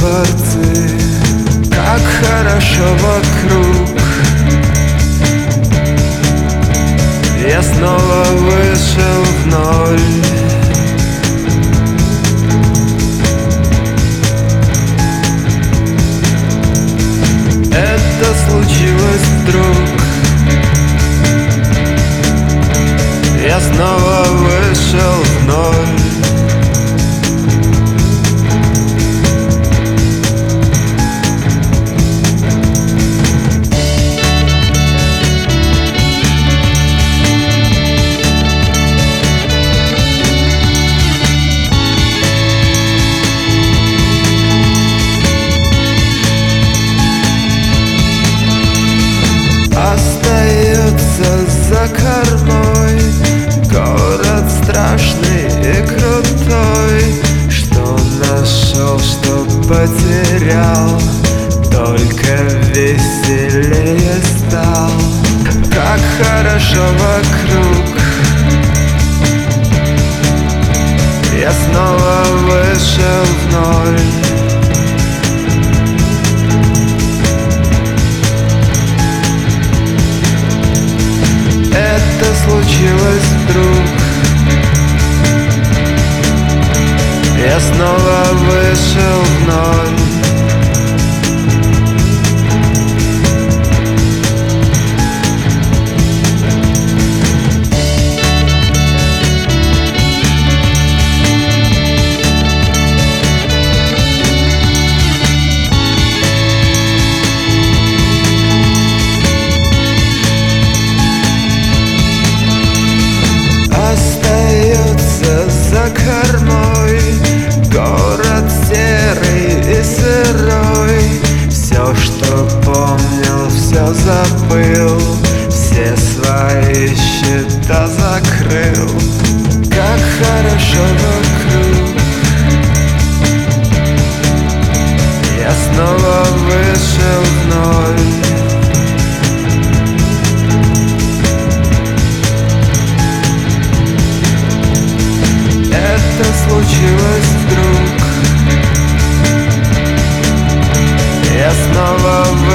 дворцы. Как хорошо вокруг. Я снова вышел в ноль. Это случилось вдруг. Я снова вышел в ноль. Остается за кормой город страшный и крутой, что нашел, что потерял, только веселее стал. Как хорошо вокруг. Я снова вышел в ноль. Это случилось вдруг. Я снова вышел в ноль. Остается за кормой город серый и сырой. Все, что помнил, все забыл, все свои счета закрыл. Как хорошо вокруг. Я снова вышел в ноль. Это случилось вдруг. Я снова